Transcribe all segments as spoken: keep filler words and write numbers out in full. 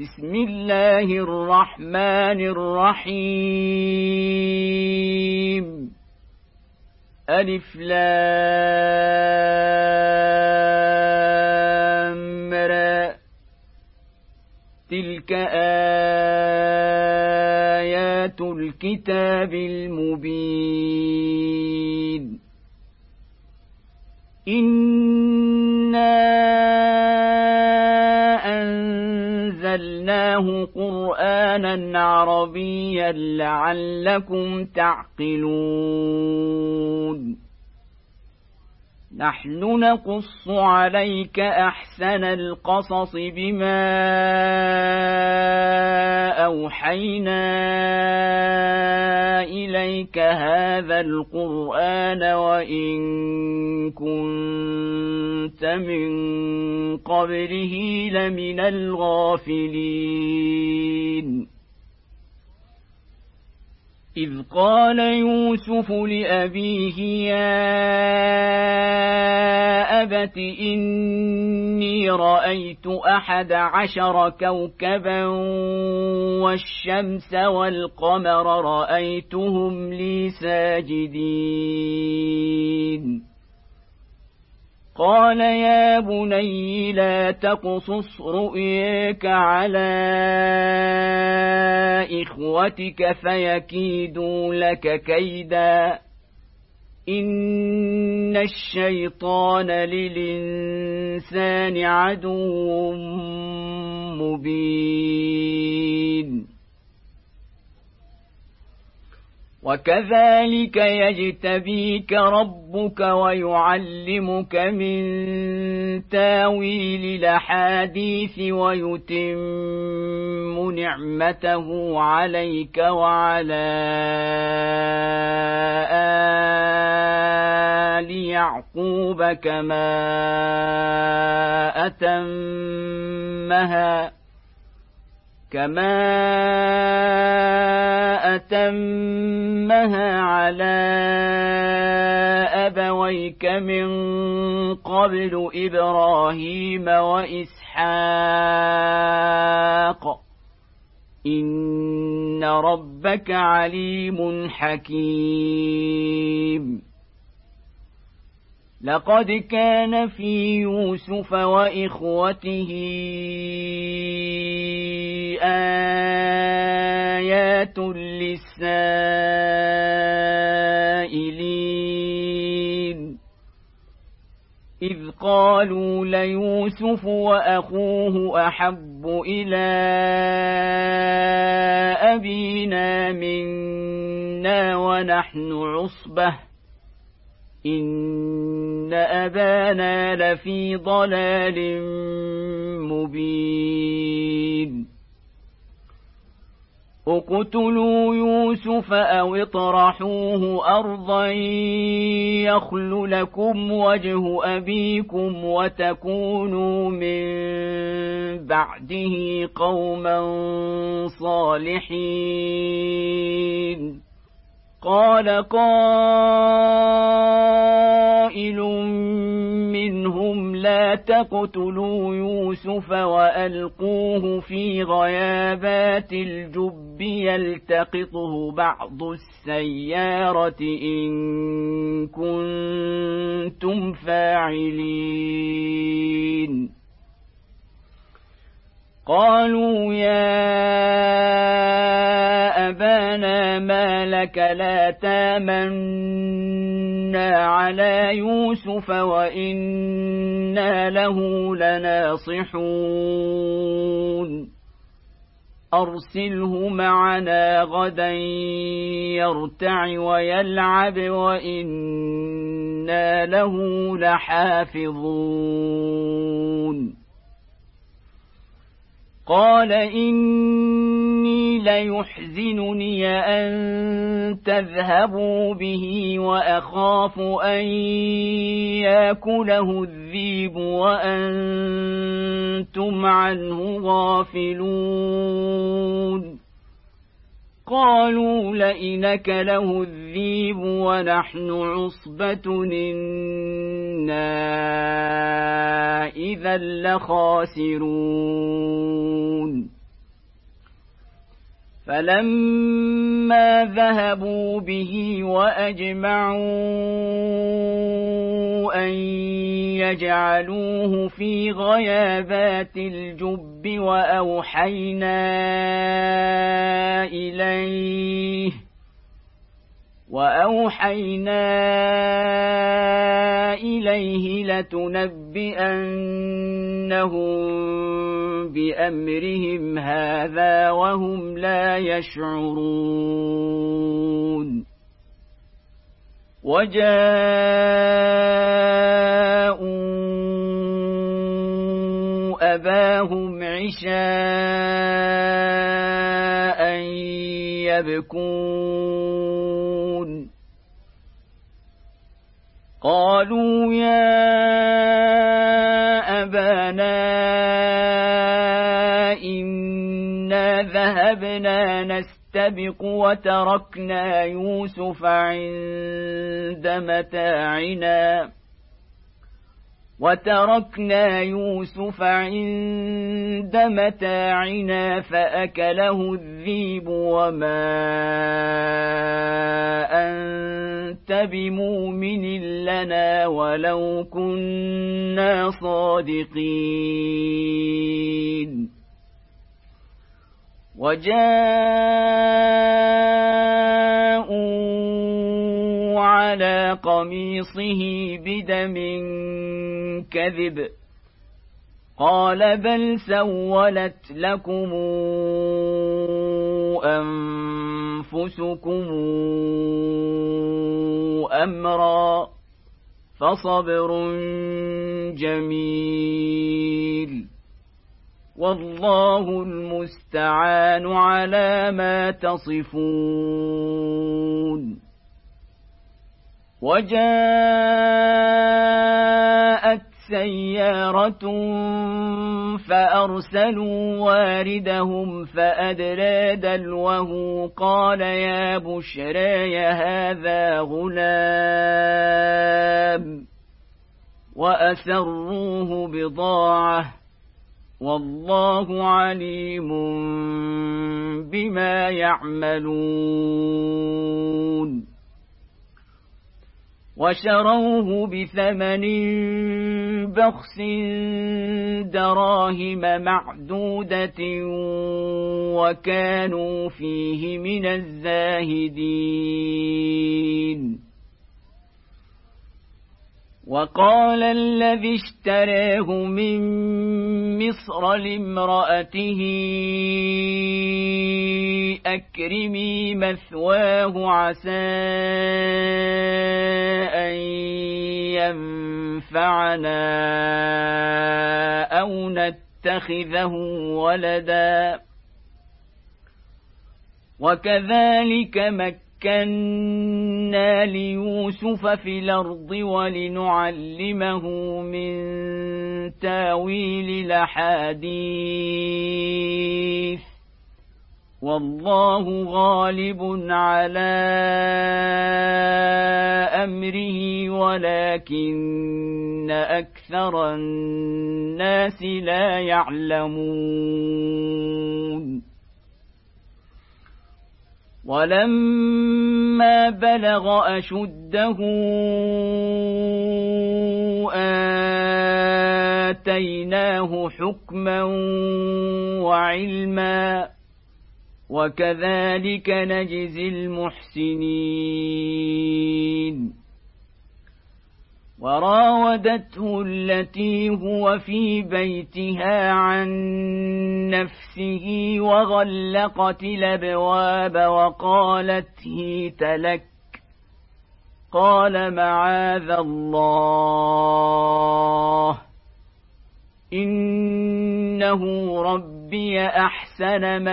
بسم الله الرحمن الرحيم ألف لام را تلك آيات الكتاب المبين إنا أنزلناه قرآنا عربيا لعلكم تعقلون نحن نقص عليك أحسن القصص بما أوحينا إليك هذا القرآن وإن كنت من قبله لمن الغافلين إذ قال يوسف لأبيه يا أبت إني رأيت أحد عشر كوكبا والشمس والقمر رأيتهم لي ساجدين قال يا بني لا تقصص رؤياك على إخوتك فيكيدوا لك كيدا إن الشيطان للإنسان عدو مبين وكذلك يجتبيك ربك ويعلمك من تاويل الأحاديث ويتم نعمته عليك وعلى آل يعقوب كما أتمها كما أتمها على أبويك من قبل إبراهيم وإسحاق إن ربك عليم حكيم لقد كان في يوسف وإخوته آيات للسائلين إذ قالوا ليوسف وأخوه أحب إلى أبينا منا ونحن عصبة إن أبانا لفي ضلال مبين اقتلوا يوسف أو اطرحوه أرضا يخل لكم وجه أبيكم وتكونوا من بعده قوما صالحين قال قائل منهم لا تقتلوا يوسف وألقوه في غيابات الجب يلتقطه بعض السيارة إن كنتم فاعلين قالوا يا أبانا ما لك لا تامنا على يوسف وإنا له لناصحون أرسله معنا غدا يرتع ويلعب وإنا له لحافظون قال إني ليحزنني أن تذهبوا به وأخاف أن يأكله الذئب وأنتم عنه غافلون قالوا لئن أكله الذئب ونحن عصبة إنا إذا لخاسرون فلما ذهبوا به وأجمعوا أن يجعلوه في غيابات الجب وأوحينا إليه وأوحينا إليه لتنبئنهم بأمرهم هذا وهم لا يشعرون وجاءوا أباهم عشاء يبكون قالوا يا أبانا إنا ذهبنا نستبق وتركنا يوسف عند متاعنا وتركنا يوسف عند متاعنا فأكله الذئب وما أنت بمؤمن لنا ولو كنا صادقين وجاءوا على قميصه بدم كذب قال بل سولت لكم أنفسكم أمرا فصبر جميل والله المستعان على ما تصفون وجاءت سيارة فأرسلوا واردهم فأدلى دلوه قال يا بشرى هذا غلام وأسروه بضاعة والله عليم بما يعملون وشروه بثمن بخس دراهم معدودة وكانوا فيه من الزاهدين وقال الذي اشتراه من مصر لامرأته أكرمي مثواه عسى أن ينفعنا أو نتخذه ولدا وكذلك مكنا ليوسف في الأرض ولنعلمه من تاويل الأحاديث والله غالب على أمره ولكن أكثر الناس لا يعلمون ولما بلغ أشده آتيناه حكما وعلما وكذلك نجزي المحسنين وراودته التي هو في بيتها عن نفسه وغلقت الأبواب وقالت هيت لك قال معاذ الله إنه ربي أحسن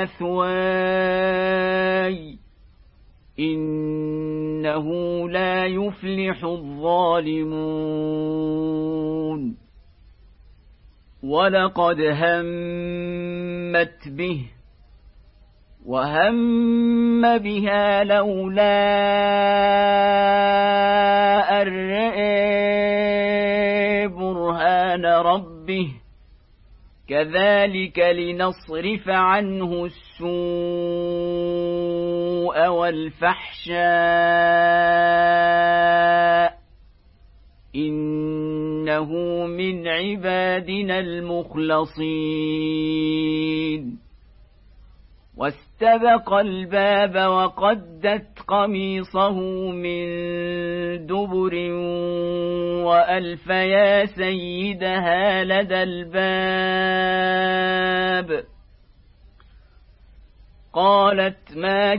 مثواي إنه لا يفلح الظالمون ولقد همت به وهم بها لولا أن رأى برهان ربه كذلك لنصرف عنه السوء والفحشاء إنه من عبادنا المخلصين واستبق الباب وقدت قميصه من دبر وألف يا سيدها لدى الباب قالت ما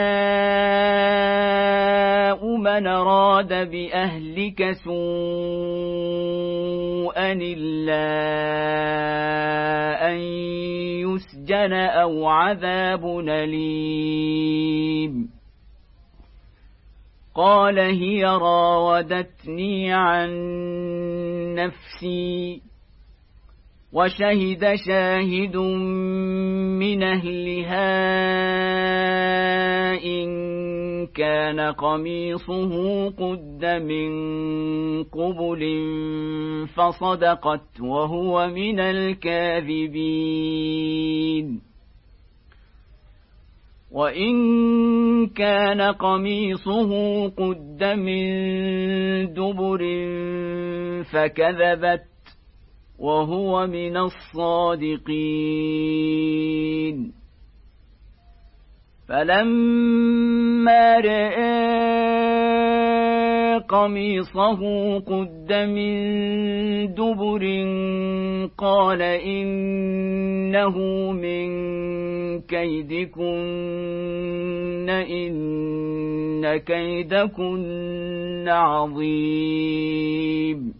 جزاء من أراد بأهلك سوءا إلا أن يسجن أو عذاب أليم قال هي راودتني عن نفسي وشهد شاهد من أهلها إن كان قميصه قد من قبل فصدقت وهو من الكاذبين وإن كان قميصه قد من دبر فكذبت وهو من الصادقين فلما رأى قميصه قد من دبر قال إنه من كيدكن إن كيدكن عظيم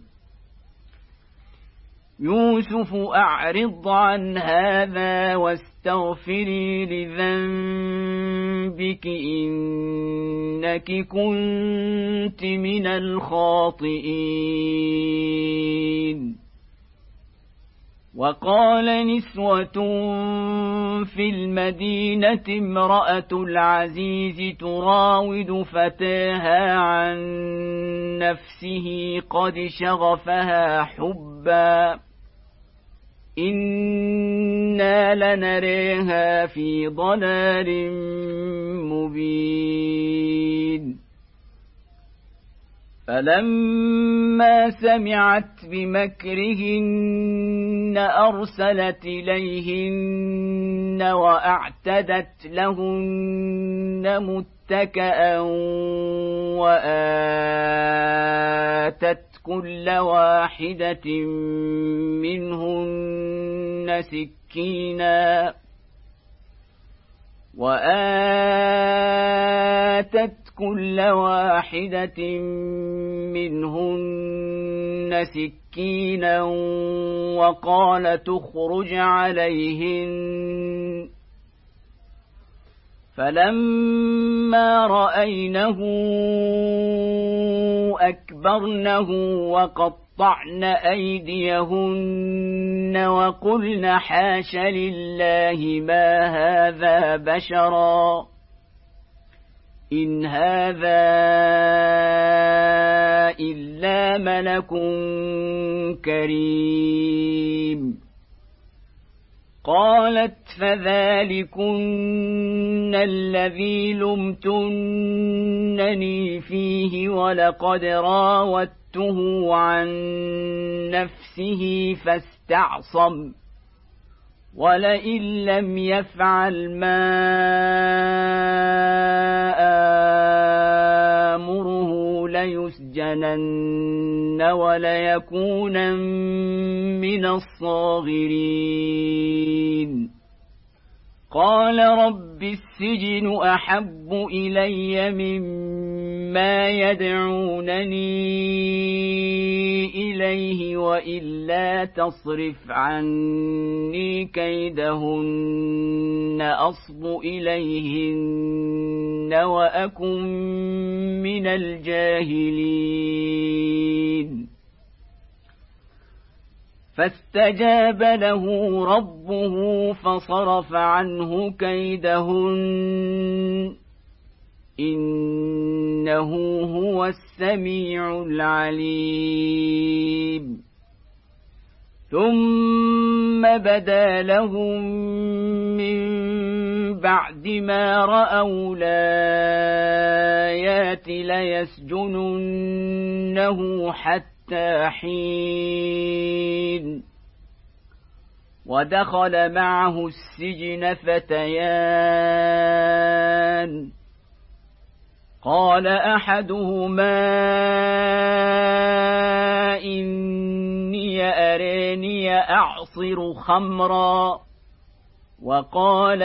يوسف أعرض عن هذا واستغفري لذنبك إنك كنت من الخاطئين وقال نسوة في المدينة امرأة العزيز تراود فتاها عن نفسه قد شغفها حبا إنا لنريها في ضلال مبين فلما سمعت بمكرهن أرسلت إليهن وأعتدت لهن متكئا وآتت كل واحدة منهن سكينا وآتت كل واحدة منهن سكينا وقال تخرج عليهن فلما رأينه أكبرنه وقطعن أيديهن وقلن حاش لله ما هذا بشرا إن هذا إلا ملك كريم قالت فذلكن الذي لمتنني فيه ولقد راودته عن نفسه فاستعصم ولئن لم يفعل ما آمره ليسجنن وليكونن من الصاغرين قال رب السجن أحب إلي مما يدعونني إليه وإلا تصرف عني كيدهن أصب إليهن وأكن من الجاهلين فاستجاب له ربه فصرف عنه كيدهن إنه هو السميع العليم ثم بدا لهم من بعد ما رأوا الآيات ليسجننه حتى حين ودخل معه السجن فتيان قال أحدهما إني أراني أعصر خمرا وقال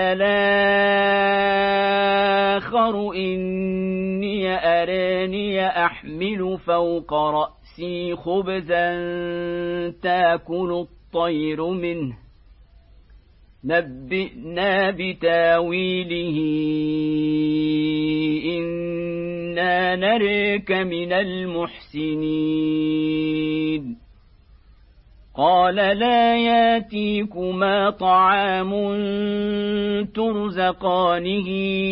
الآخر إني أراني أحمل فوق رأسي خبزا تأكل الطير منه نبئنا بتاويله إنا نراك من المحسنين قال لا ياتيكما طعام ترزقانه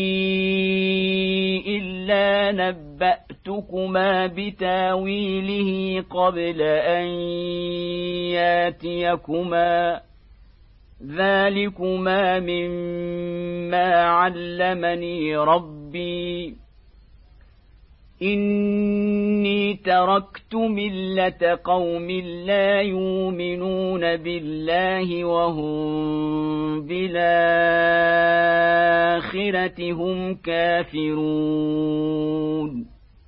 إلا نبأتكما بتاويله قبل أن ياتيكما ذلكما مما علمني ربي إني تركت ملة قوم لا يؤمنون بالله وهم بالآخرة هم كافرون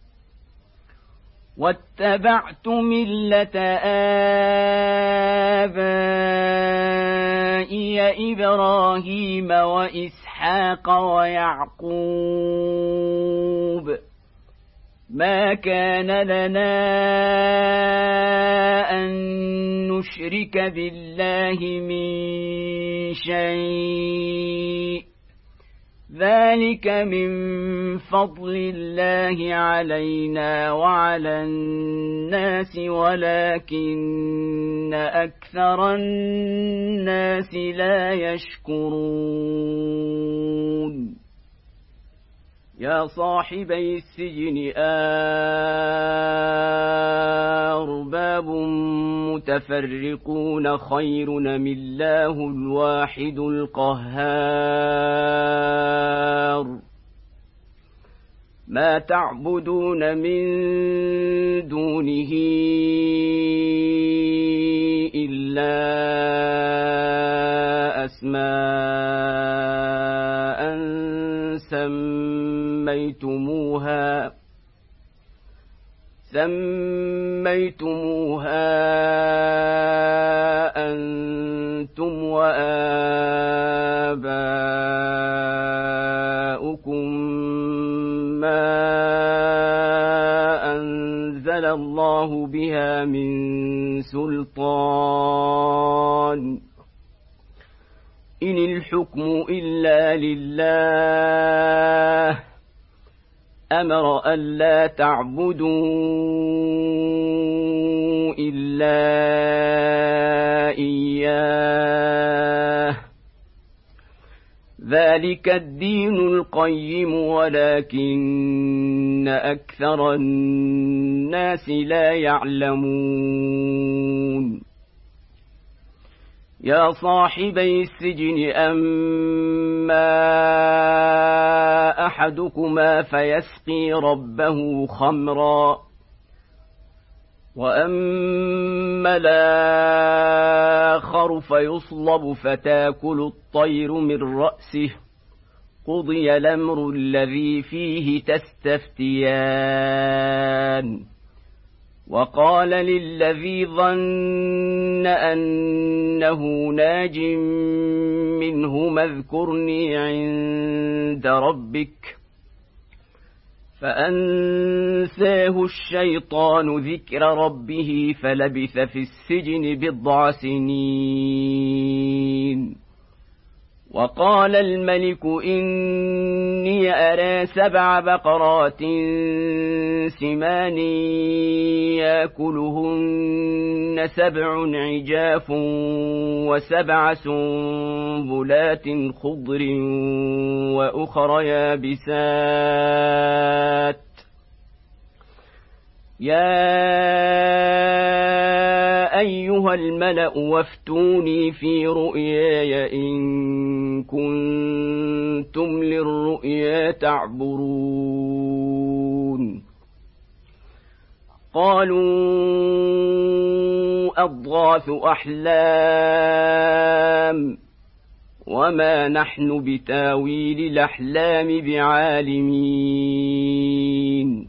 واتبعت ملة آبائي إبراهيم وإسحاق ويعقوب ما كان لنا أن نشرك بالله من شيء ذلك من فضل الله علينا وعلى الناس ولكن أكثر الناس لا يشكرون يا صاحبي السجن أرباب متفرقون خير أم الله الواحد القهار ما تعبدون من دونه إلا أسماء سميتموها سميتموها أنتم وآباؤكم ما أنزل الله بها من سلطان إن الحكم إلا لله أمر ألا تعبدوا إلا إياه ذلك الدين القيم ولكن أكثر الناس لا يعلمون يا صاحبي السجن أما أحدكما فيسقي ربه خمرا وأما الآخر فيصلب فتاكل الطير من رأسه قضي الأمر الذي فيه تستفتيان وقال للذي ظن أنه ناج منهما اذكرني عند ربك فأنساه الشيطان ذكر ربه فلبث في السجن بضع سنين وقال الملك إني أرى سبع بقرات سمان يأكلهن سبع عجاف وسبع سنبلات خضر وأخر يابسات يا أيها الملأ وافتوني في رؤياي إن كنتم للرؤيا تعبرون قالوا أضغاث أحلام وما نحن بتاويل الأحلام بعالمين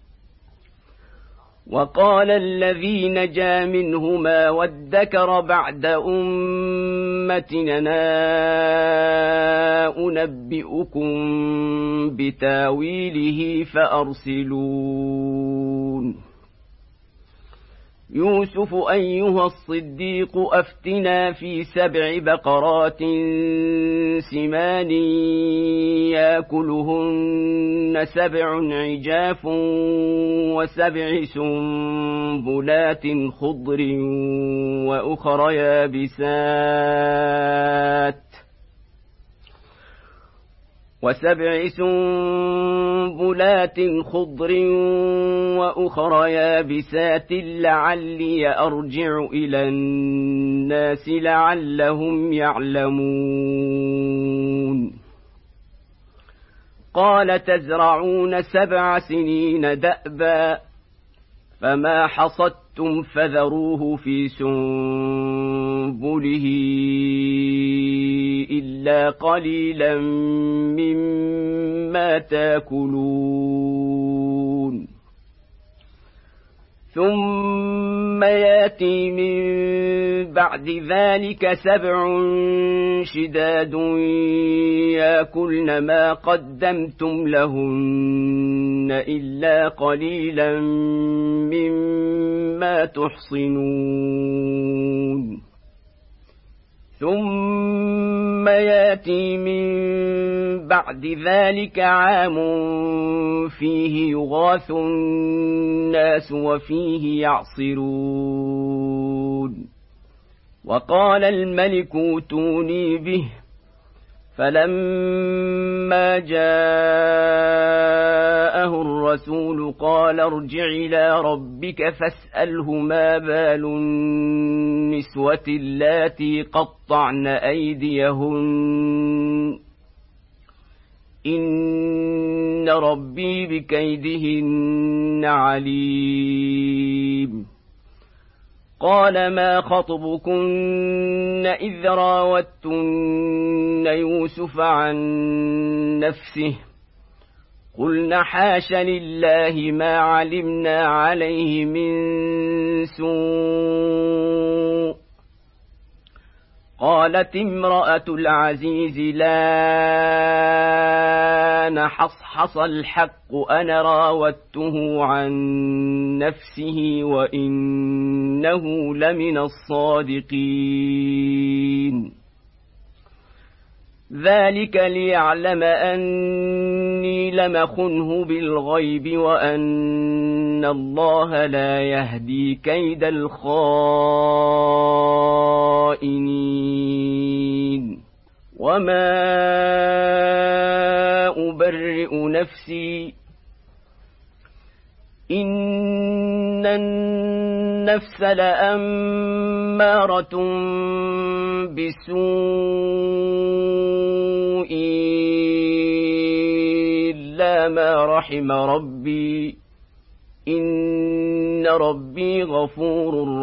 وقال الذي نجا منهما وادكر بعد أمتنا أنبئكم بتاويله فأرسلون يوسف أيها الصديق أفتنا في سبع بقرات سمان يأكلهن سبع عجاف وسبع سنبلات خضر وأخر يابسات وسبع سنبلات خضر وأخر يابسات لعلي أرجع إلى الناس لعلهم يعلمون قال تزرعون سبع سنين دأبا فما حصدتم فذروه في سنبله إلا قليلا مما تاكلون ثم ياتي من بعد ذلك سبع شداد يأكلن ما قدمتم لهن إلا قليلا مما تحصنون ثم ياتي من بعد ذلك عام فيه يغاث الناس وفيه يعصرون وقال الملك ائتوني به فلما جاءه الرسول قال ارجع إلى ربك فاسأله ما بال النسوة اللاتي قطعن أيديهن إن ربي بكيدهن عليم قال ما خطبكن إذ راوتن يوسف عن نفسه قلنا حاش لله ما علمنا عليه من سوء قالت امرأة العزيز لا نحصحص الحق أنا راودته عن نفسه وإنه لمن الصادقين ذلك ليعلم أني لم أخنه بالغيب وأن الله لا يهدي كيد الخائنين وما أبرئ نفسي إن النفس لأمارة بسوء إلا ما رحم ربي إن ربي غفور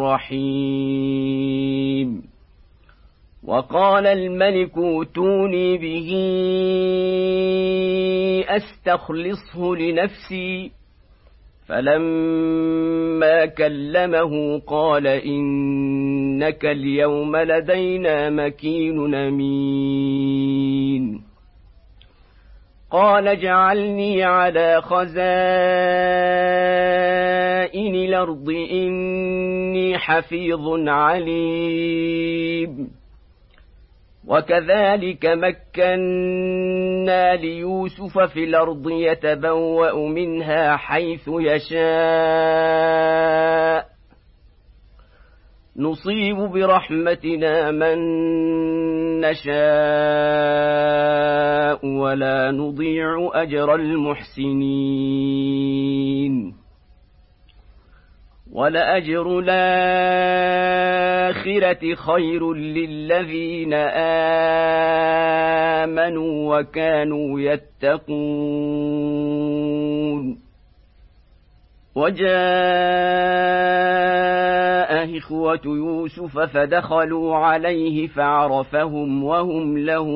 رحيم وقال الملك ائتوني به أستخلصه لنفسي فلما كلمه قال إنك اليوم لدينا مكين أمين قال اجعلني على خزائن الأرض إني حفيظ عليم وكذلك مكنا ليوسف في الأرض يتبوأ منها حيث يشاء نصيب برحمتنا من نشاء ولا نضيع أجر المحسنين ولأجر الآخرة خير للذين آمنوا وكانوا يتقون. وجاء إخوة يوسف فدخلوا عليه فعرفهم وهم له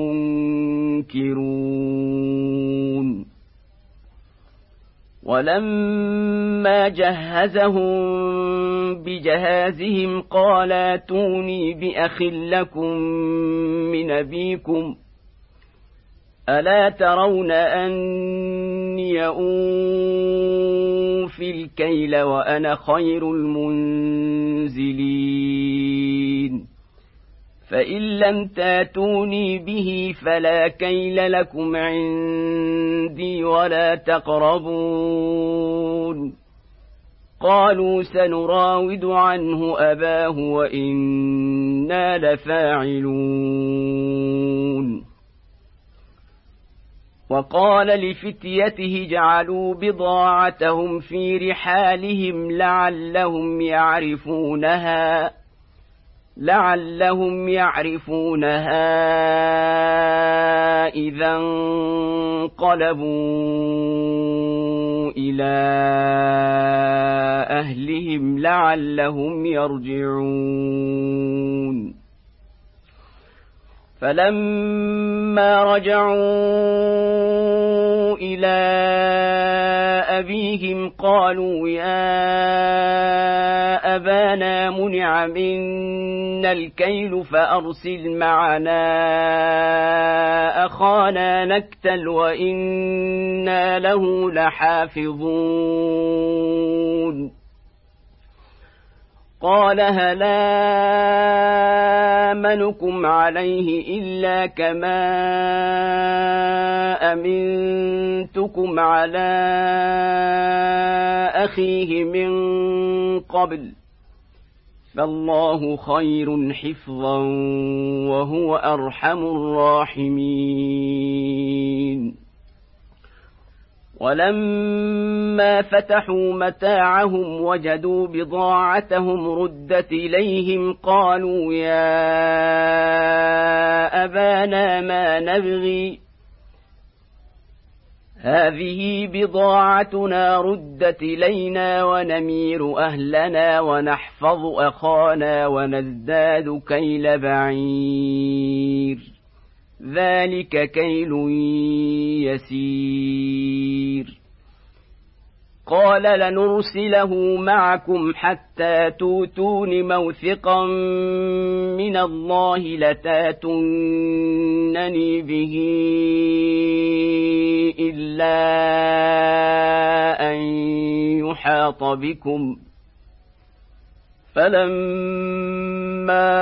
منكرون. ولما جهزهم بجهازهم قال ائتوني بأخ لكم من أبيكم ألا ترون أني أوفي الكيل وأنا خير المنزلين فإن لم تاتوني به فلا كيل لكم عندي ولا تقربون. قالوا سنراود عنه أباه وإنا لفاعلون. وقال لفتيته جعلوا بضاعتهم في رحالهم لعلهم يعرفونها لعلهم يعرفونها إذا انقلبوا إلى أهلهم لعلهم يرجعون. فلما رجعوا إلى أبيهم قالوا يا أبانا منع منا الكيل فأرسل معنا أخانا نكتل وإنا له لحافظون. قال هل آمنكم عليه إلا كما أمنتكم على أخيه من قبل فالله خير حفظا وهو أرحم الراحمين. ولما فتحوا متاعهم وجدوا بضاعتهم ردت إليهم قالوا يا أبانا ما نبغي هذه بضاعتنا ردت إلينا ونمير أهلنا ونحفظ أخانا ونزداد كيل بعير ذلك كيل يسير. قال لنرسله معكم حتى توتون موثقا من الله لتاتونني به إلا أن يحاط بكم فلما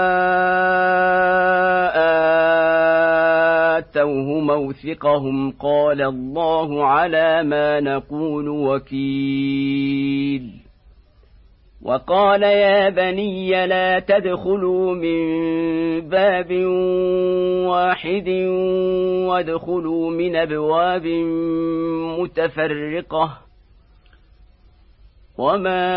آتوه موثقهم قال الله على ما نقول وكيل. وقال يا بني لا تدخلوا من باب واحد وادخلوا من أبواب متفرقة وما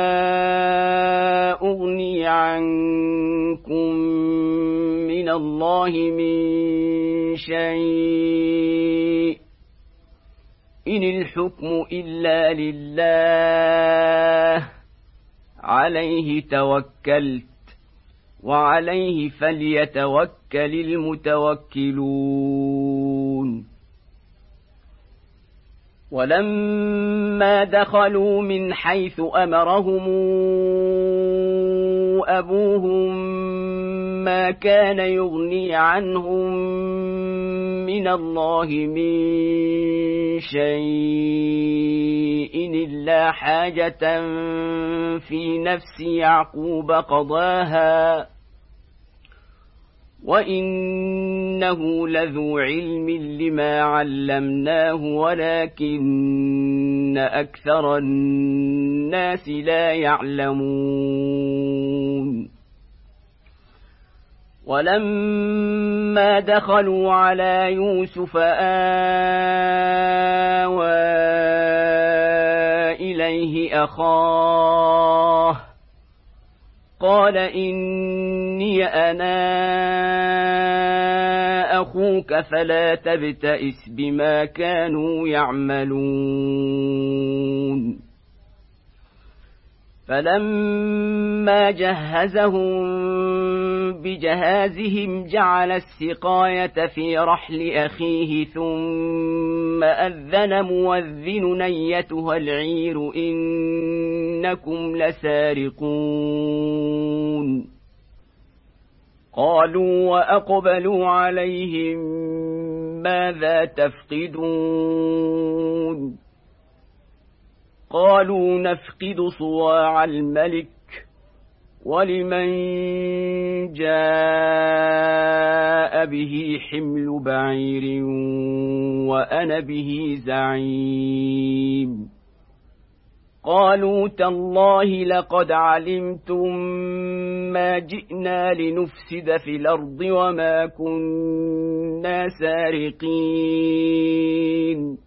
أغني عنكم من الله من شيء إن الحكم إلا لله عليه توكلت وعليه فليتوكل المتوكلون. ولما دخلوا من حيث أمرهم أبوهم ما كان يغني عنهم من الله من شيء إلا حاجة في نفس يعقوب قضاها وإنه لذو علم لما علمناه ولكن أكثر الناس لا يعلمون. ولما دخلوا على يوسف آوى إليه أخاه قال إني أنا أخوك فلا تبتئس بما كانوا يعملون فلما جهزهم بجهازهم جعل السقاية في رحل أخيه ثم أذن مؤذن أيتها العير إنكم لسارقون قالوا وأقبلوا عليهم ماذا تفقدون قالوا نفقد صواع الملك ولمن جاء به حمل بعير وأنا به زعيم قالوا تالله لقد علمتم ما جئنا لنفسد في الأرض وما كنا سارقين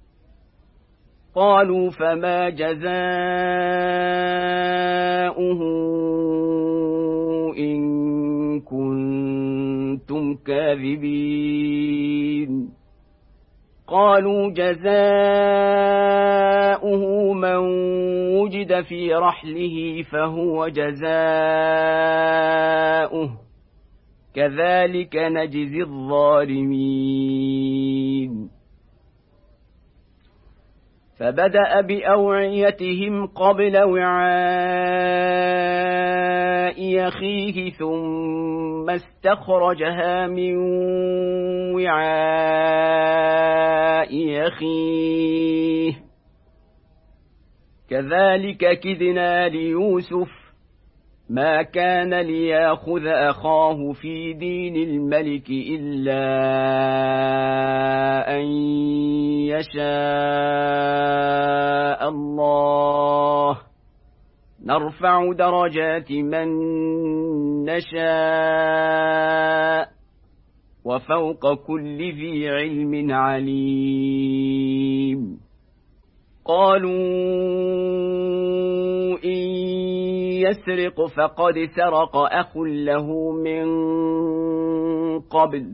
قالوا فما جزاؤه إن كنتم كاذبين قالوا جزاؤه من وجد في رحله فهو جزاؤه كذلك نجزي الظالمين فبدأ بأوعيتهم قبل وعاء أخيه ثم استخرجها من وعاء أخيه كذلك كدنا ليوسف ما كان ليأخذ أخاه في دين الملك إلا أن يشاء الله نرفع درجات من نشاء وفوق كل ذي علم عليم قالوا إن يسرق فقد سرق أخ له من قبل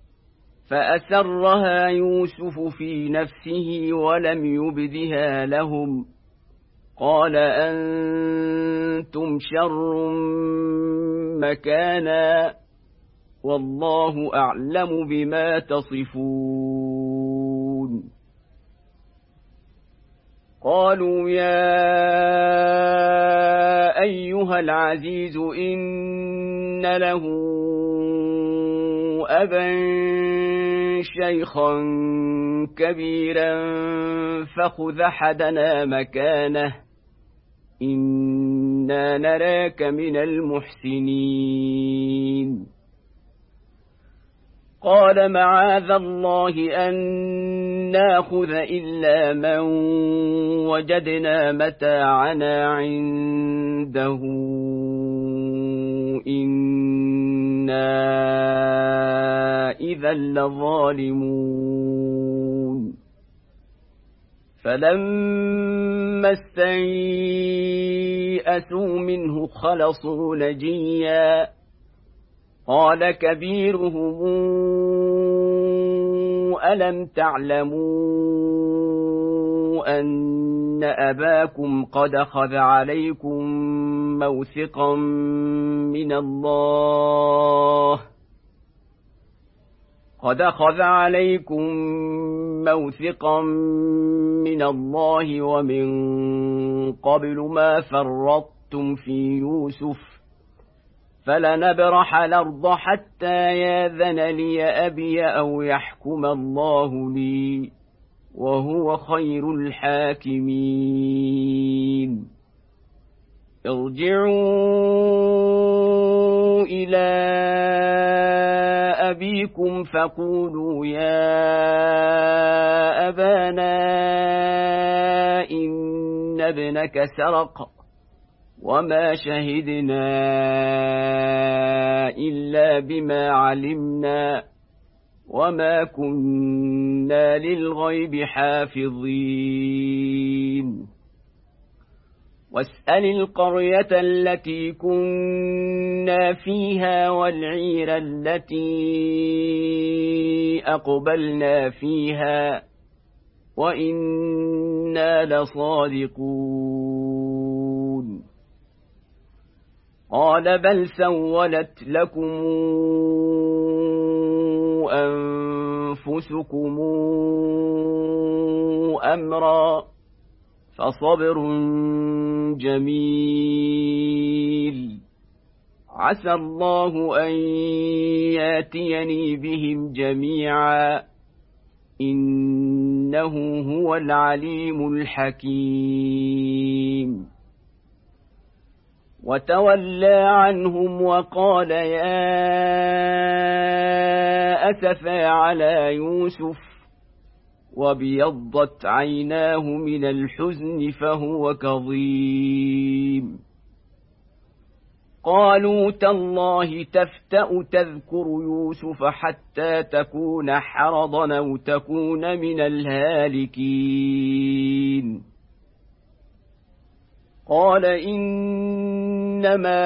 فأسرها يوسف في نفسه ولم يبدها لهم قال أنتم شر مكانا والله أعلم بما تصفون قالوا يا أيها العزيز إن له أبا شيخا كبيرا فخذ أحدنا مكانه إنا نراك من المحسنين قال معاذ الله أن ناخذ إلا من وجدنا متاعنا عنده إنا إذا لظالمون فلما استيئسوا منه خلصوا نجيا قال كبيرهم ألم تعلموا أن أباكم قد أخذ عليكم موثقا من الله قد أخذ عليكم موثقا من الله ومن قبل ما فرطتم في يوسف فلنبرح الأرض حتى ياذن لي أبي أو يحكم الله لي وهو خير الحاكمين ارجعوا إلى أبيكم فقولوا يا أبانا إن ابنك سرق وما شهدنا إلا بما علمنا وما كنا للغيب حافظين واسأل القرية التي كنا فيها والعير التي أقبلنا فيها وإنا لصادقون قال بل سولت لكم أنفسكم أمرا فصبر جميل عسى الله أن ياتيني بهم جميعا إنه هو العليم الحكيم وتولى عنهم وقال يا أسفا على يوسف وابيضت عيناه من الحزن فهو كظيم قالوا تالله تفتأ تذكر يوسف حتى تكون حرضا أو تكون من الهالكين قال إنما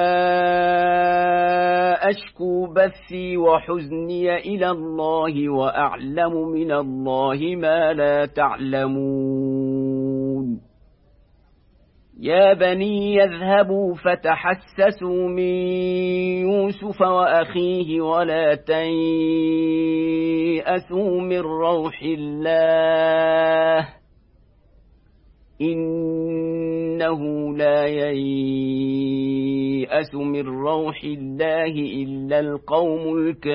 أشكو بثي وحزني إلى الله وأعلم من الله ما لا تعلمون يا بني يذهبوا فتحسسوا من يوسف وأخيه ولا تيأسوا من روح الله إنه لا ييأس من روح الله إلا القوم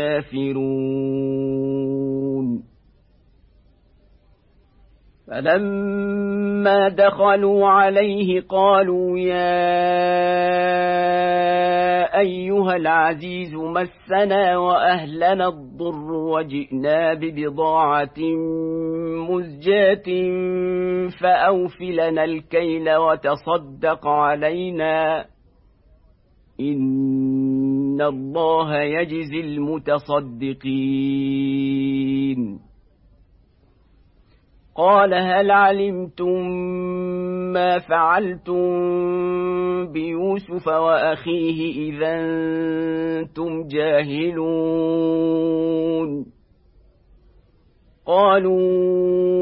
الكافرون فلما دخلوا عليه قالوا يا أيها العزيز مسنا وأهلنا الضر وجئنا ببضاعة مزجاة فأوفلنا الكيل وتصدق علينا إن الله يجزي المتصدقين قال هل علمتم ما فعلتم بيوسف وأخيه إذا أنتم جاهلون قالوا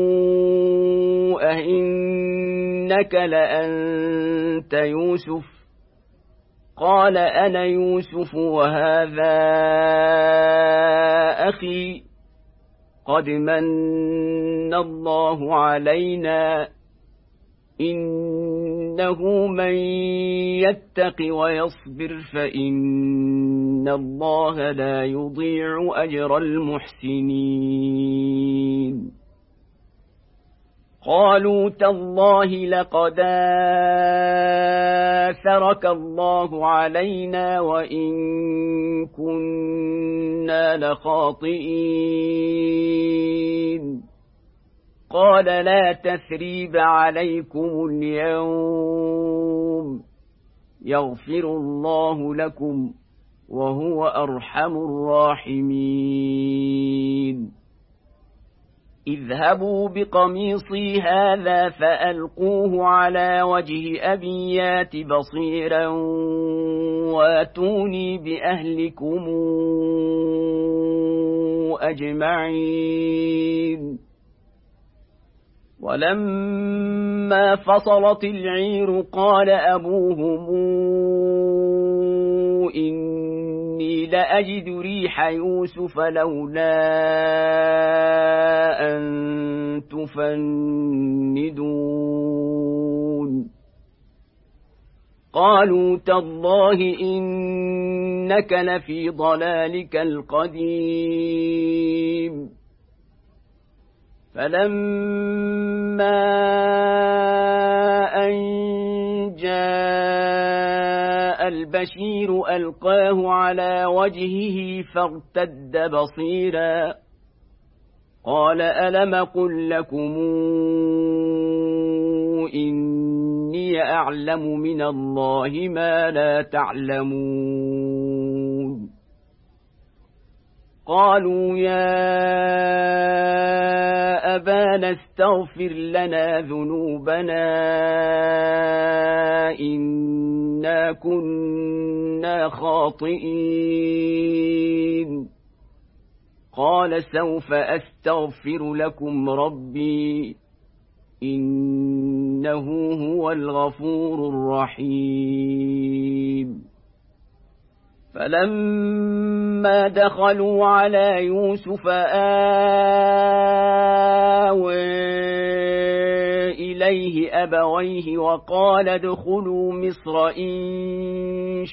أئنك لأنت يوسف قال أنا يوسف وهذا أخي قد من الله علينا إنه من يتق ويصبر فإن الله لا يضيع أجر المحسنين قالوا تالله لقد آثرك الله علينا وإن كنا لخاطئين قال لا تثريب عليكم اليوم يغفر الله لكم وهو أرحم الراحمين اذهبوا بقميصي هذا فألقوه على وجه أبي يات بصيرا واتوني بأهلكم أجمعين ولما فصلت العير قال أبوهم إني لأجد ريح يوسف لولا أن تفندون قالوا تالله إنك لفي ضلالك القديم فلما أن جاء البشير ألقاه على وجهه فارتد بصيرا قال ألم قل لكم إني أعلم من الله ما لا تعلمون قالوا يا أبانا ربنا استغفر لنا ذنوبنا إنا كنا خاطئين قال سوف أستغفر لكم ربي إنه هو الغفور الرحيم فلما دخلوا على يوسف آوى إليه أبويه وقال ادخلوا مصر إن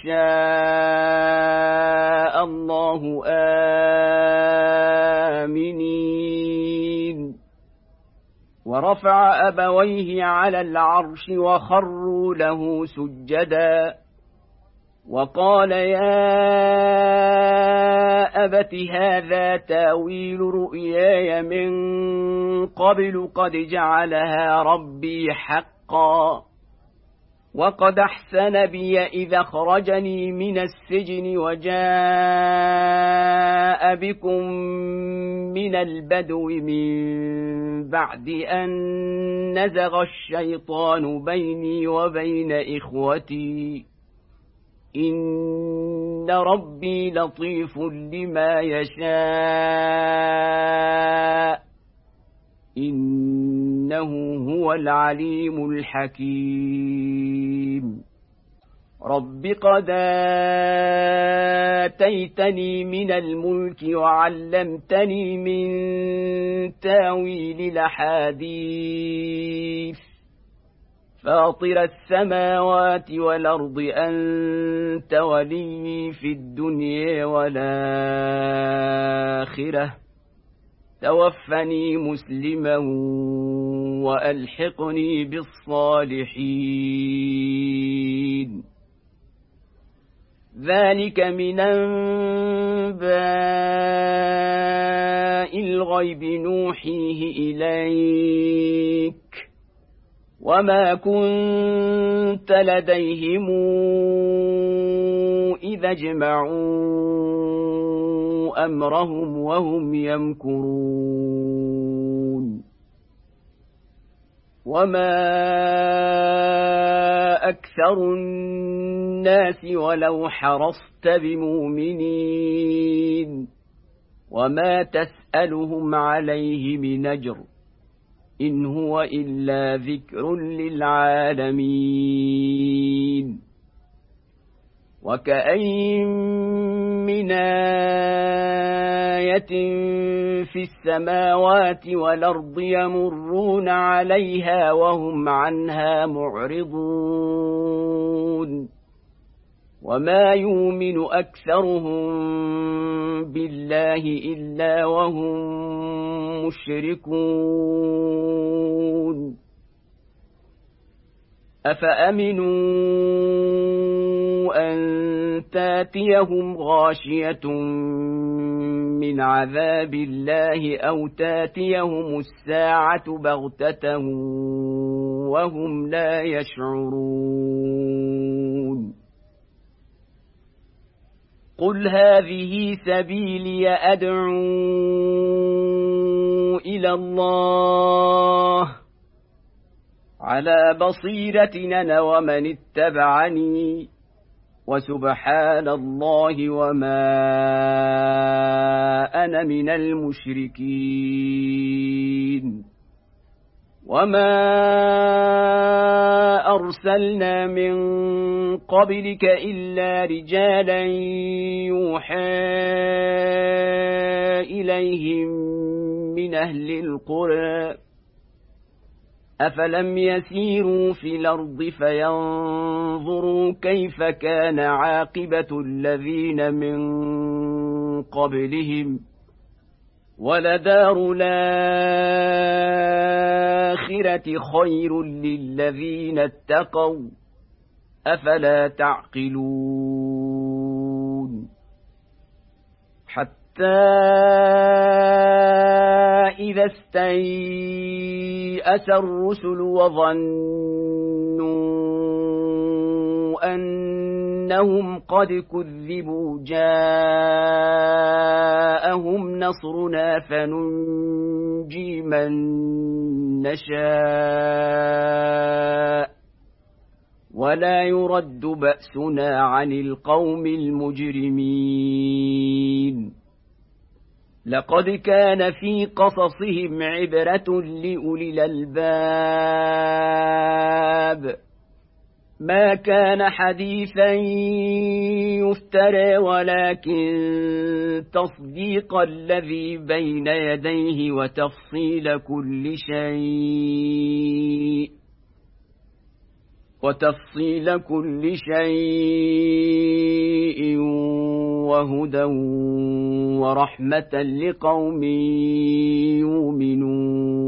شاء الله آمنين ورفع أبويه على العرش وخروا له سجدا وقال يا أبت هذا تاويل رؤياي من قبل قد جعلها ربي حقا وقد أحسن بي إذا أخرجني من السجن وجاء بكم من البدو من بعد أن نزغ الشيطان بيني وبين إخوتي إن ربي لطيف لما يشاء إنه هو العليم الحكيم رب قد آتيتني من الملك وعلمتني من تاويل الأحاديث فاطر السماوات والأرض أنت ولي في الدنيا والآخرة توفني مسلما وألحقني بالصالحين ذلك من أنباء الغيب نوحيه إليك وما كنت لديهم إذا اجمعوا أمرهم وهم يمكرون وما أكثر الناس ولو حرصت بمؤمنين وما تسألهم عليه من أجر إن هو إلا ذكر للعالمين وكأين من آية في السماوات والأرض يمرون عليها وهم عنها معرضون وما يؤمن أكثرهم بالله إلا وهم مشركون أفأمنوا أن تاتيهم غاشية من عذاب الله أو تاتيهم الساعة بغتة وهم لا يشعرون قل هذه سبيلي أدعو إلى الله على بصيرة أنا ومن اتبعني وسبحان الله وما أنا من المشركين وما أرسلنا من قبلك إلا رجالا يوحى إليهم من أهل القرى أفلم يسيروا في الأرض فينظروا كيف كان عاقبة الذين من قبلهم ولدار الآخرة خير للذين اتقوا أفلا تعقلون حتى إذا استيأس الرسل وظنوا أنهم قد كذبوا جاءهم نصرنا فننجي من نشاء ولا يرد بأسنا عن القوم المجرمين لقد كان في قصصهم عبرة لأولي الألباب ما كان حديثا يفترى ولكن تصديق الذي بين يديه وتفصيل كل شيء وتفصيل كل شيء وهدى ورحمة لقوم يؤمنون